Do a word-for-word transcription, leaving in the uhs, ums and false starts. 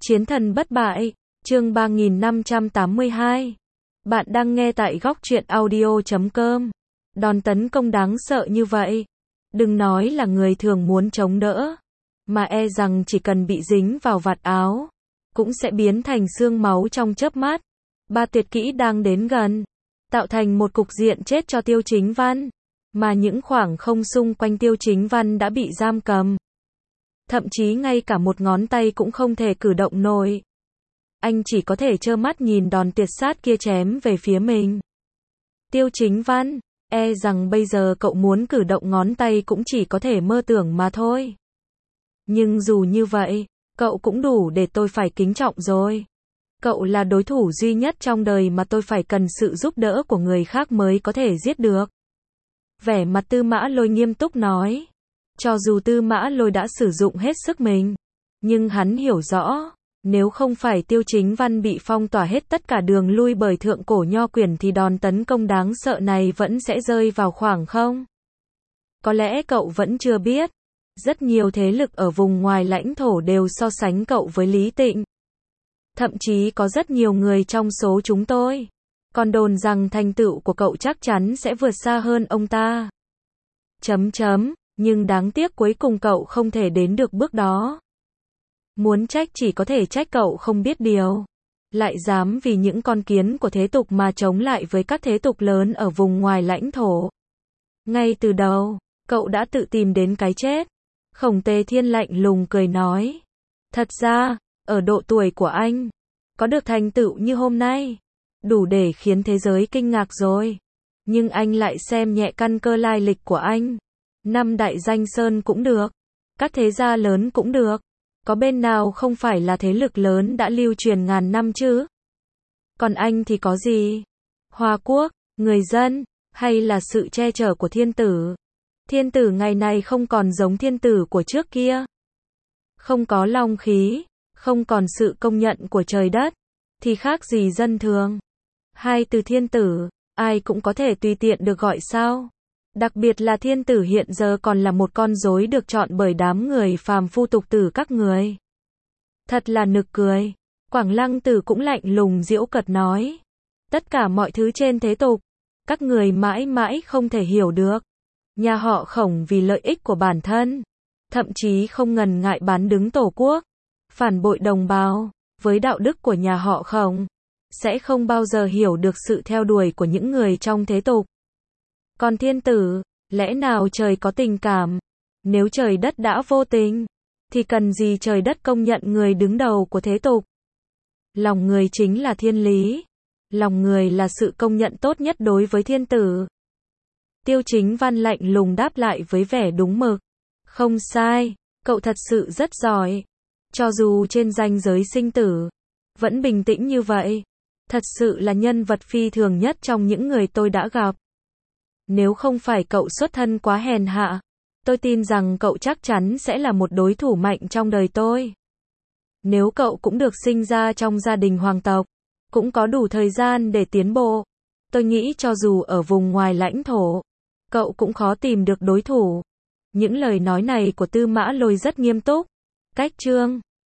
Chiến thần bất bại, chương ba nghìn năm trăm tám mươi hai. Bạn đang nghe tại góc truyện audio chấm com. Đòn tấn công đáng sợ như vậy, đừng nói là người thường muốn chống đỡ, mà e rằng chỉ cần bị dính vào vạt áo, cũng sẽ biến thành xương máu trong chớp mắt. Ba tuyệt kỹ đang đến gần, tạo thành một cục diện chết cho Tiêu Chính Văn, mà những khoảng không xung quanh Tiêu Chính Văn đã bị giam cầm. Thậm chí ngay cả một ngón tay cũng không thể cử động nổi. Anh chỉ có thể trơ mắt nhìn đòn tuyệt sát kia chém về phía mình. Tiêu Chính Văn, e rằng bây giờ cậu muốn cử động ngón tay cũng chỉ có thể mơ tưởng mà thôi. Nhưng dù như vậy, cậu cũng đủ để tôi phải kính trọng rồi. Cậu là đối thủ duy nhất trong đời mà tôi phải cần sự giúp đỡ của người khác mới có thể giết được. Vẻ mặt Tư Mã Lôi nghiêm túc nói. Cho dù Tư Mã Lôi đã sử dụng hết sức mình, nhưng hắn hiểu rõ, nếu không phải Tiêu Chính Văn bị phong tỏa hết tất cả đường lui bởi thượng cổ nho quyền thì đòn tấn công đáng sợ này vẫn sẽ rơi vào khoảng không. Có lẽ cậu vẫn chưa biết, rất nhiều thế lực ở vùng ngoài lãnh thổ đều so sánh cậu với Lý Tịnh. Thậm chí có rất nhiều người trong số chúng tôi còn đồn rằng thành tựu của cậu chắc chắn sẽ vượt xa hơn ông ta. Chấm chấm, nhưng đáng tiếc cuối cùng cậu không thể đến được bước đó. Muốn trách chỉ có thể trách cậu không biết điều, lại dám vì những con kiến của thế tục mà chống lại với các thế tục lớn ở vùng ngoài lãnh thổ. Ngay từ đầu, cậu đã tự tìm đến cái chết. Khổng Tề Thiên lạnh lùng cười nói. Thật ra, ở độ tuổi của anh, có được thành tựu như hôm nay, đủ để khiến thế giới kinh ngạc rồi. Nhưng anh lại xem nhẹ căn cơ lai lịch của anh. Năm đại danh sơn cũng được, các thế gia lớn cũng được. Có bên nào không phải là thế lực lớn đã lưu truyền ngàn năm chứ? Còn anh thì có gì? Hoa quốc, người dân, hay là sự che chở của thiên tử? Thiên tử ngày này không còn giống thiên tử của trước kia. Không có long khí, không còn sự công nhận của trời đất, thì khác gì dân thường. Hai từ thiên tử, ai cũng có thể tùy tiện được gọi sao? Đặc biệt là thiên tử hiện giờ còn là một con rối được chọn bởi đám người phàm phu tục tử các người. Thật là nực cười. Quảng Lăng Tử cũng lạnh lùng giễu cợt nói. Tất cả mọi thứ trên thế tục, các người mãi mãi không thể hiểu được. Nhà họ Khổng vì lợi ích của bản thân, thậm chí không ngần ngại bán đứng tổ quốc, phản bội đồng bào, với đạo đức của nhà họ Khổng, sẽ không bao giờ hiểu được sự theo đuổi của những người trong thế tục. Còn thiên tử, lẽ nào trời có tình cảm? Nếu trời đất đã vô tình, thì cần gì trời đất công nhận người đứng đầu của thế tục? Lòng người chính là thiên lý. Lòng người là sự công nhận tốt nhất đối với thiên tử. Tiêu Chính Văn lạnh lùng đáp lại với vẻ đúng mực. Không sai, cậu thật sự rất giỏi. Cho dù trên ranh giới sinh tử, vẫn bình tĩnh như vậy. Thật sự là nhân vật phi thường nhất trong những người tôi đã gặp. Nếu không phải cậu xuất thân quá hèn hạ, tôi tin rằng cậu chắc chắn sẽ là một đối thủ mạnh trong đời tôi. Nếu cậu cũng được sinh ra trong gia đình hoàng tộc, cũng có đủ thời gian để tiến bộ, tôi nghĩ cho dù ở vùng ngoài lãnh thổ, cậu cũng khó tìm được đối thủ. Những lời nói này của Tư Mã Lôi rất nghiêm túc. Cách chương